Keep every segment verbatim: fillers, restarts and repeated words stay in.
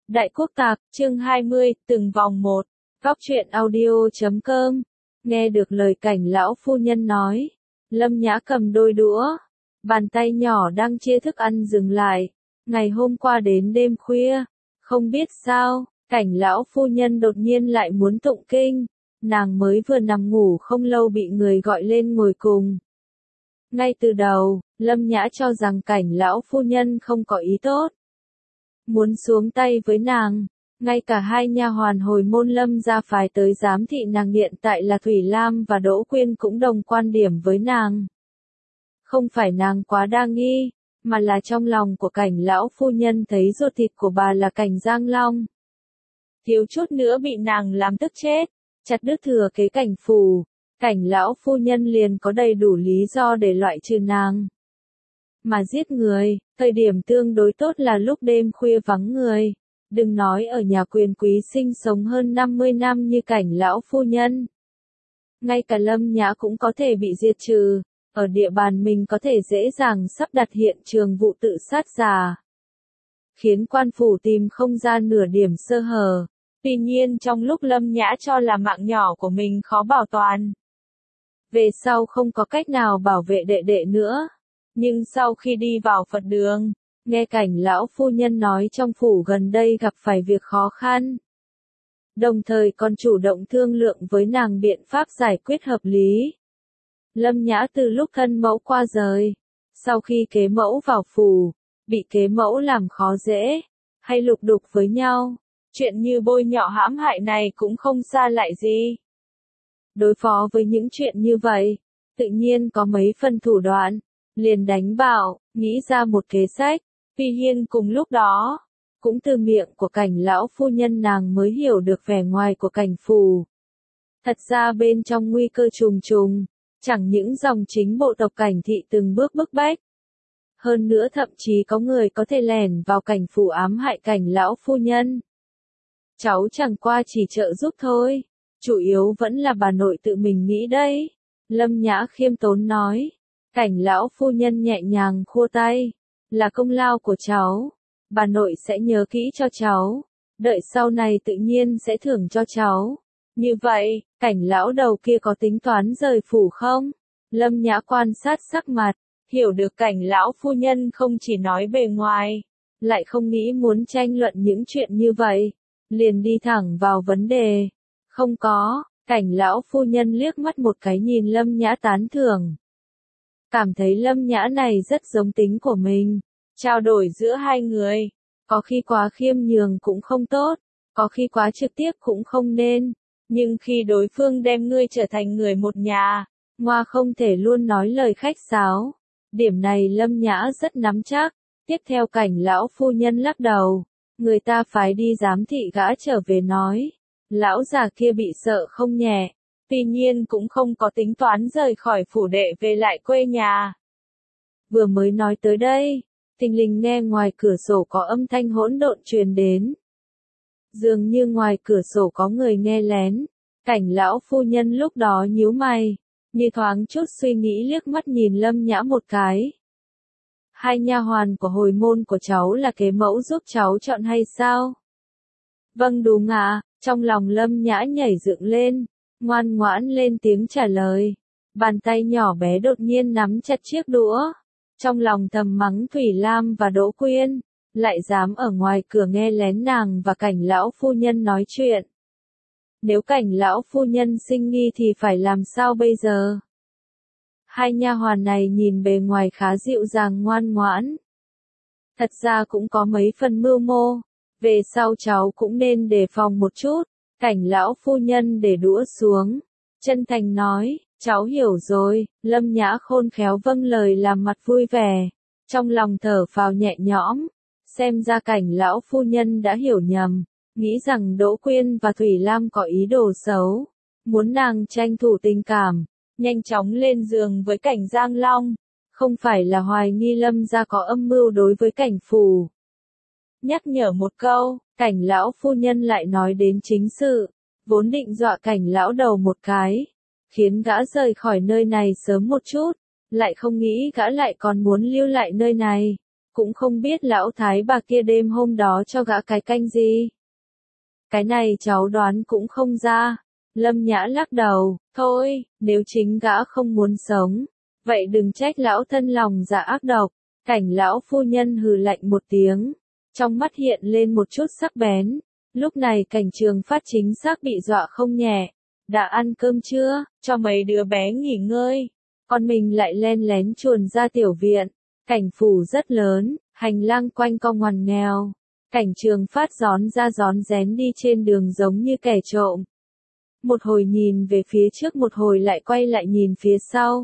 Đại Quốc Tạc, chương hai mươi, từng vòng một. Góc truyện audio chấm com. Nghe được lời Cảnh lão phu nhân nói, Lâm Nhã cầm đôi đũa, bàn tay nhỏ đang chia thức ăn dừng lại. Ngày hôm qua đến đêm khuya, không biết sao, Cảnh lão phu nhân đột nhiên lại muốn tụng kinh. Nàng mới vừa nằm ngủ không lâu bị người gọi lên ngồi cùng. Ngay từ đầu, Lâm Nhã cho rằng Cảnh lão phu nhân không có ý tốt, muốn xuống tay với nàng. Ngay cả hai nha hoàn hồi môn Lâm gia phái tới giám thị nàng hiện tại là Thủy Lam và Đỗ Quyên cũng đồng quan điểm với nàng. Không phải nàng quá đa nghi, mà là trong lòng của Cảnh lão phu nhân thấy ruột thịt của bà là Cảnh Giang Long. Thiếu chút nữa bị nàng làm tức chết, chặt đứt thừa kế Cảnh phủ, Cảnh lão phu nhân liền có đầy đủ lý do để loại trừ nàng. Mà giết người, thời điểm tương đối tốt là lúc đêm khuya vắng người. Đừng nói ở nhà quyền quý sinh sống hơn năm mươi năm như Cảnh lão phu nhân. Ngay cả Lâm Nhã cũng có thể bị diệt trừ, ở địa bàn mình có thể dễ dàng sắp đặt hiện trường vụ tự sát giả. Khiến quan phủ tìm không ra nửa điểm sơ hở. Tuy nhiên trong lúc Lâm Nhã cho là mạng nhỏ của mình khó bảo toàn, về sau không có cách nào bảo vệ đệ đệ nữa. Nhưng sau khi đi vào Phật đường, nghe Cảnh lão phu nhân nói trong phủ gần đây gặp phải việc khó khăn, đồng thời còn chủ động thương lượng với nàng biện pháp giải quyết hợp lý. Lâm Nhã từ lúc thân mẫu qua rời, sau khi kế mẫu vào phủ, bị kế mẫu làm khó dễ, hay lục đục với nhau, chuyện như bôi nhọ hãm hại này cũng không xa lạ gì. Đối phó với những chuyện như vậy, tự nhiên có mấy phần thủ đoạn, liền đánh bảo, nghĩ ra một kế sách. Tuy nhiên cùng lúc đó, cũng từ miệng của Cảnh lão phu nhân nàng mới hiểu được vẻ ngoài của Cảnh phủ. Thật ra bên trong nguy cơ trùng trùng, chẳng những dòng chính bộ tộc Cảnh thị từng bước bức bách. Hơn nữa thậm chí có người có thể lẻn vào Cảnh phủ ám hại Cảnh lão phu nhân. Cháu chẳng qua chỉ trợ giúp thôi, chủ yếu vẫn là bà nội tự mình nghĩ đấy. Lâm Nhã khiêm tốn nói. Cảnh lão phu nhân nhẹ nhàng khua tay. Là công lao của cháu, bà nội sẽ nhớ kỹ cho cháu, đợi sau này tự nhiên sẽ thưởng cho cháu. Như vậy, Cảnh lão đầu kia có tính toán rời phủ không? Lâm Nhã quan sát sắc mặt, hiểu được Cảnh lão phu nhân không chỉ nói bề ngoài, lại không nghĩ muốn tranh luận những chuyện như vậy, liền đi thẳng vào vấn đề. Không có, Cảnh lão phu nhân liếc mắt một cái nhìn Lâm Nhã tán thưởng. Cảm thấy Lâm Nhã này rất giống tính của mình. Trao đổi giữa hai người, có khi quá khiêm nhường cũng không tốt, có khi quá trực tiếp cũng không nên. Nhưng khi đối phương đem ngươi trở thành người một nhà, ngoa không thể luôn nói lời khách sáo. Điểm này Lâm Nhã rất nắm chắc. Tiếp theo Cảnh lão phu nhân lắc đầu, người ta phái đi giám thị gã trở về nói, lão già kia bị sợ không nhẹ. Tuy nhiên cũng không có tính toán rời khỏi phủ đệ về lại quê nhà. Vừa mới nói tới đây, thình lình nghe ngoài cửa sổ có âm thanh hỗn độn truyền đến. Dường như ngoài cửa sổ có người nghe lén. Cảnh lão phu nhân lúc đó nhíu mày, như thoáng chút suy nghĩ liếc mắt nhìn Lâm Nhã một cái. Hai nha hoàn của hồi môn của cháu là kế mẫu giúp cháu chọn hay sao? Vâng đúng ạ, trong lòng Lâm Nhã nhảy dựng lên. Ngoan ngoãn lên tiếng trả lời. Bàn tay nhỏ bé đột nhiên nắm chặt chiếc đũa. Trong lòng thầm mắng Thủy Lam và Đỗ Quyên, lại dám ở ngoài cửa nghe lén nàng và Cảnh lão phu nhân nói chuyện. Nếu Cảnh lão phu nhân sinh nghi thì phải làm sao bây giờ? Hai nha hoàn này nhìn bề ngoài khá dịu dàng ngoan ngoãn. Thật ra cũng có mấy phần mưu mô. Về sau cháu cũng nên đề phòng một chút. Cảnh lão phu nhân để đũa xuống, chân thành nói, cháu hiểu rồi. Lâm Nhã khôn khéo vâng lời làm mặt vui vẻ, trong lòng thở phào nhẹ nhõm. Xem ra Cảnh lão phu nhân đã hiểu nhầm, nghĩ rằng Đỗ Quyên và Thủy Lam có ý đồ xấu, muốn nàng tranh thủ tình cảm, nhanh chóng lên giường với Cảnh Giang Long, không phải là hoài nghi Lâm gia có âm mưu đối với Cảnh phủ. Nhắc nhở một câu, Cảnh lão phu nhân lại nói đến chính sự, vốn định dọa Cảnh lão đầu một cái, khiến gã rời khỏi nơi này sớm một chút, lại không nghĩ gã lại còn muốn lưu lại nơi này, cũng không biết lão thái bà kia đêm hôm đó cho gã cái canh gì. Cái này cháu đoán cũng không ra. Lâm Nhã lắc đầu, thôi, nếu chính gã không muốn sống, vậy đừng trách lão thân lòng dạ ác độc. Cảnh lão phu nhân hừ lạnh một tiếng, trong mắt hiện lên một chút sắc bén. Lúc này Cảnh Trường Phát chính xác bị dọa không nhẹ. Đã ăn cơm chưa, cho mấy đứa bé nghỉ ngơi. Còn mình lại len lén chuồn ra tiểu viện. Cảnh phủ rất lớn, hành lang quanh co ngoằn nghèo. Cảnh Trường Phát gión ra gión rén đi trên đường giống như kẻ trộm. Một hồi nhìn về phía trước, một hồi lại quay lại nhìn phía sau.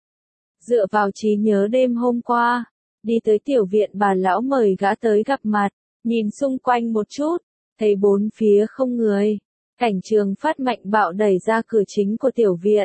Dựa vào trí nhớ đêm hôm qua, đi tới tiểu viện bà lão mời gã tới gặp mặt, nhìn xung quanh một chút, thấy bốn phía không người. Cảnh Trường Phát mạnh bạo đẩy ra cửa chính của tiểu viện.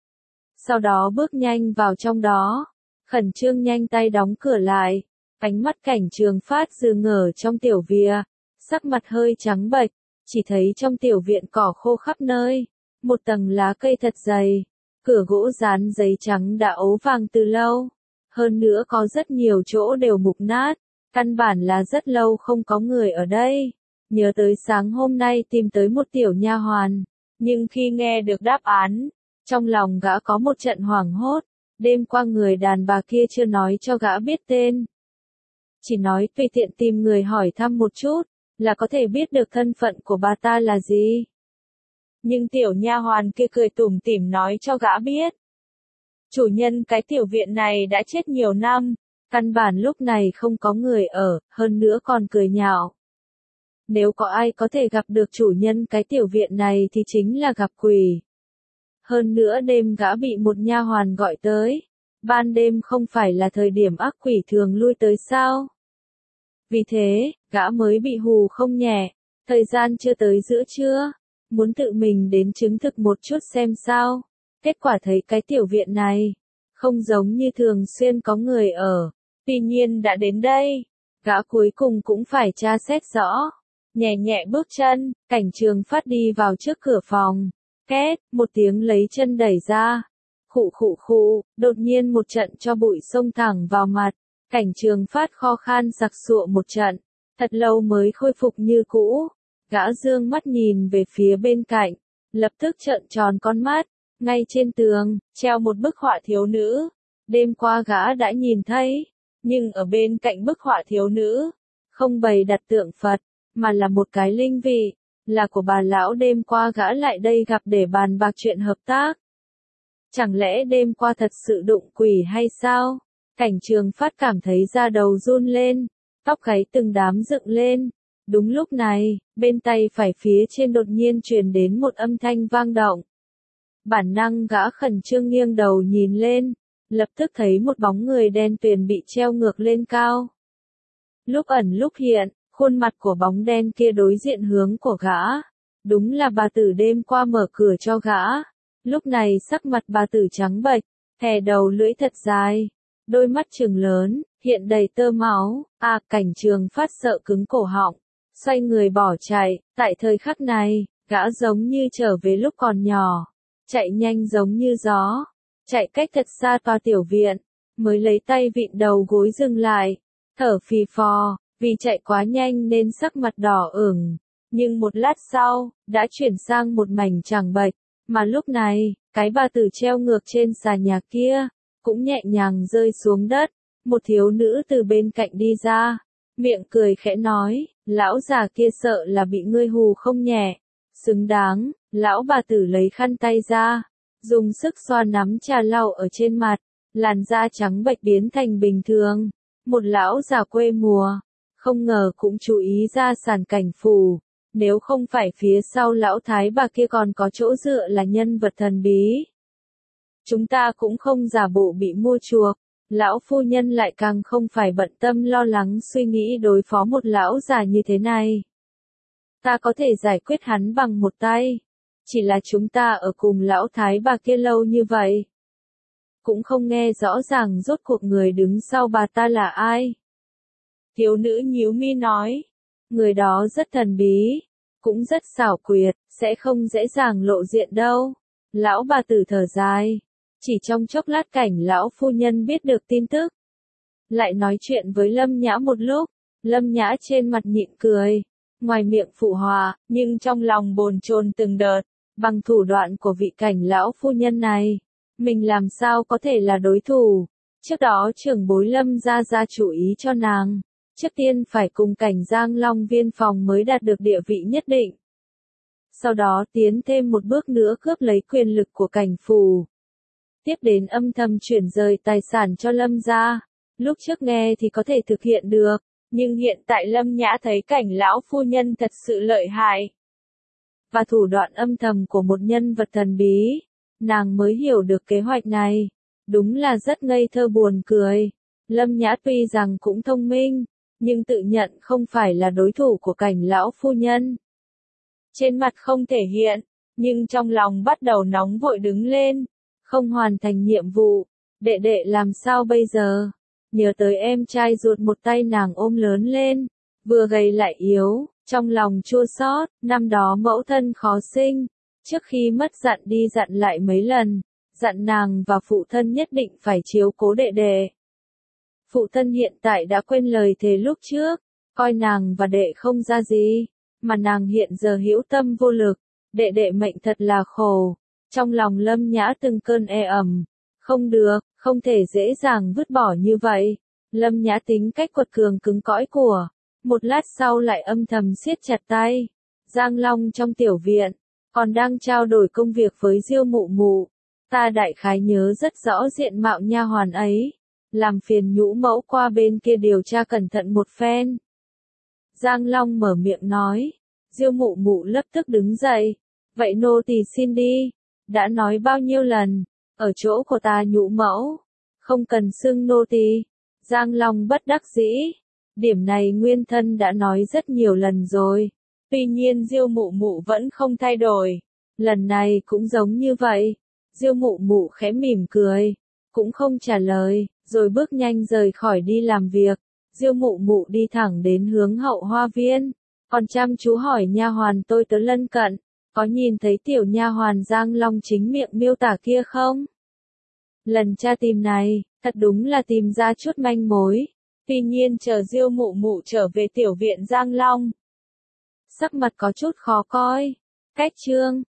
Sau đó bước nhanh vào trong đó, khẩn trương nhanh tay đóng cửa lại. Ánh mắt Cảnh Trường Phát dừng ngờ trong tiểu viện, sắc mặt hơi trắng bệch, chỉ thấy trong tiểu viện cỏ khô khắp nơi, một tầng lá cây thật dày, cửa gỗ dán giấy trắng đã ố vàng từ lâu, hơn nữa có rất nhiều chỗ đều mục nát, căn bản là rất lâu không có người ở đây. Nhớ tới sáng hôm nay tìm tới một tiểu nha hoàn, nhưng khi nghe được đáp án, trong lòng gã có một trận hoảng hốt. Đêm qua người đàn bà kia chưa nói cho gã biết tên, chỉ nói tùy tiện tìm người hỏi thăm một chút, là có thể biết được thân phận của bà ta là gì. Nhưng tiểu nha hoàn kia cười tủm tỉm nói cho gã biết, chủ nhân cái tiểu viện này đã chết nhiều năm, căn bản lúc này không có người ở, hơn nữa còn cười nhạo. Nếu có ai có thể gặp được chủ nhân cái tiểu viện này thì chính là gặp quỷ. Hơn nữa đêm gã bị một nha hoàn gọi tới, ban đêm không phải là thời điểm ác quỷ thường lui tới sao? Vì thế, gã mới bị hù không nhẹ, thời gian chưa tới giữa trưa, muốn tự mình đến chứng thực một chút xem sao. Kết quả thấy cái tiểu viện này, không giống như thường xuyên có người ở, tuy nhiên đã đến đây, gã cuối cùng cũng phải tra xét rõ. Nhẹ nhẹ bước chân, Cảnh Trường Phát đi vào trước cửa phòng, két, một tiếng lấy chân đẩy ra. Khụ khụ khụ, đột nhiên một trận cho bụi xông thẳng vào mặt. Cảnh Trường Phát kho khan sặc sụa một trận, thật lâu mới khôi phục như cũ. Gã dương mắt nhìn về phía bên cạnh, lập tức trợn tròn con mắt. Ngay trên tường, treo một bức họa thiếu nữ. Đêm qua gã đã nhìn thấy, nhưng ở bên cạnh bức họa thiếu nữ, không bày đặt tượng Phật, mà là một cái linh vị, là của bà lão đêm qua gã lại đây gặp để bàn bạc chuyện hợp tác. Chẳng lẽ đêm qua thật sự đụng quỷ hay sao? Cảnh Trường Phát cảm thấy da đầu run lên, tóc gáy từng đám dựng lên. Đúng lúc này, bên tay phải phía trên đột nhiên truyền đến một âm thanh vang động. Bản năng gã khẩn trương nghiêng đầu nhìn lên, lập tức thấy một bóng người đen tuyền bị treo ngược lên cao. Lúc ẩn lúc hiện, khuôn mặt của bóng đen kia đối diện hướng của gã. Đúng là bà tử đêm qua mở cửa cho gã. Lúc này sắc mặt bà tử trắng bệch, thè đầu lưỡi thật dài, đôi mắt trừng lớn, hiện đầy tơ máu. À, Cảnh Trường Phát sợ cứng cổ họng, xoay người bỏ chạy. Tại thời khắc này, gã giống như trở về lúc còn nhỏ, chạy nhanh giống như gió, chạy cách thật xa tòa tiểu viện, mới lấy tay vịn đầu gối dừng lại, thở phì phò, vì chạy quá nhanh nên sắc mặt đỏ ửng, nhưng một lát sau, đã chuyển sang một mảnh trắng bệch, mà lúc này, cái bà tử treo ngược trên xà nhà kia, cũng nhẹ nhàng rơi xuống đất, một thiếu nữ từ bên cạnh đi ra, miệng cười khẽ nói, lão già kia sợ là bị ngươi hù không nhẹ, xứng đáng. Lão bà tử lấy khăn tay ra, dùng sức xoa nắm trà lau ở trên mặt, làn da trắng bệch biến thành bình thường. Một lão già quê mùa, không ngờ cũng chú ý ra sàn Cảnh phủ, nếu không phải phía sau lão thái bà kia còn có chỗ dựa là nhân vật thần bí. Chúng ta cũng không giả bộ bị mua chuộc, lão phu nhân lại càng không phải bận tâm lo lắng suy nghĩ đối phó một lão già như thế này. Ta có thể giải quyết hắn bằng một tay. Chỉ là chúng ta ở cùng lão thái bà kia lâu như vậy, cũng không nghe rõ ràng rốt cuộc người đứng sau bà ta là ai. Thiếu nữ nhíu mi nói, người đó rất thần bí, cũng rất xảo quyệt, sẽ không dễ dàng lộ diện đâu. Lão bà tử thở dài, chỉ trong chốc lát Cảnh lão phu nhân biết được tin tức. lại nói chuyện với Lâm Nhã một lúc. Lâm Nhã trên mặt nhịn cười, ngoài miệng phụ hòa, nhưng trong lòng bồn chồn từng đợt, bằng thủ đoạn của vị cảnh lão phu nhân này, mình làm sao có thể là đối thủ. Trước đó trưởng bối Lâm gia ra chủ ý cho nàng, trước tiên phải cùng cảnh Giang Long viên phòng mới đạt được địa vị nhất định. Sau đó tiến thêm một bước nữa cướp lấy quyền lực của cảnh phủ. Tiếp đến âm thầm chuyển rời tài sản cho Lâm gia. Lúc trước nghe thì có thể thực hiện được, nhưng hiện tại Lâm Nhã thấy cảnh lão phu nhân thật sự lợi hại. Và thủ đoạn âm thầm của một nhân vật thần bí, nàng mới hiểu được kế hoạch này. Đúng là rất ngây thơ buồn cười. Lâm Nhã tuy rằng cũng thông minh, nhưng tự nhận không phải là đối thủ của cảnh lão phu nhân. Trên mặt không thể hiện, nhưng trong lòng bắt đầu nóng vội đứng lên. Không hoàn thành nhiệm vụ, đệ đệ làm sao bây giờ? Nhớ tới em trai ruột một tay nàng ôm lớn lên, vừa gầy lại yếu, trong lòng chua xót. Năm đó mẫu thân khó sinh, trước khi mất dặn đi dặn lại mấy lần, dặn nàng và phụ thân nhất định phải chiếu cố đệ đệ. Phụ thân hiện tại đã quên lời thề lúc trước, coi nàng và đệ không ra gì, mà nàng hiện giờ hữu tâm vô lực, đệ đệ mệnh thật là khổ. Trong lòng Lâm Nhã từng cơn e ẩm, không được, không thể dễ dàng vứt bỏ như vậy. Lâm Nhã tính cách quật cường cứng cõi của, một lát sau lại âm thầm siết chặt tay. Giang Long trong tiểu viện, còn đang trao đổi công việc với Diêu Mụ Mụ. Ta đại khái nhớ rất rõ diện mạo nha hoàn ấy, làm phiền Nhũ mẫu qua bên kia điều tra cẩn thận một phen. Giang Long mở miệng nói, Diêu Mụ Mụ lập tức đứng dậy, vậy nô tỳ xin đi. Đã nói bao nhiêu lần, ở chỗ của ta Nhũ mẫu, không cần xưng nô tỳ. Giang Long bất đắc dĩ, điểm này nguyên thân đã nói rất nhiều lần rồi. Tuy nhiên Diêu Mụ Mụ vẫn không thay đổi, lần này cũng giống như vậy. Diêu Mụ Mụ khẽ mỉm cười, cũng không trả lời, rồi bước nhanh rời khỏi đi làm việc. Diêu Mụ Mụ đi thẳng đến hướng hậu hoa viên, còn chăm chú hỏi nha hoàn tôi tớ lân cận, có nhìn thấy tiểu nha hoàn Giang Long chính miệng miêu tả kia không? Lần tra tìm này, thật đúng là tìm ra chút manh mối. Tuy nhiên chờ Diêu Mụ Mụ trở về tiểu viện Giang Long, sắc mặt có chút khó coi. Cách chương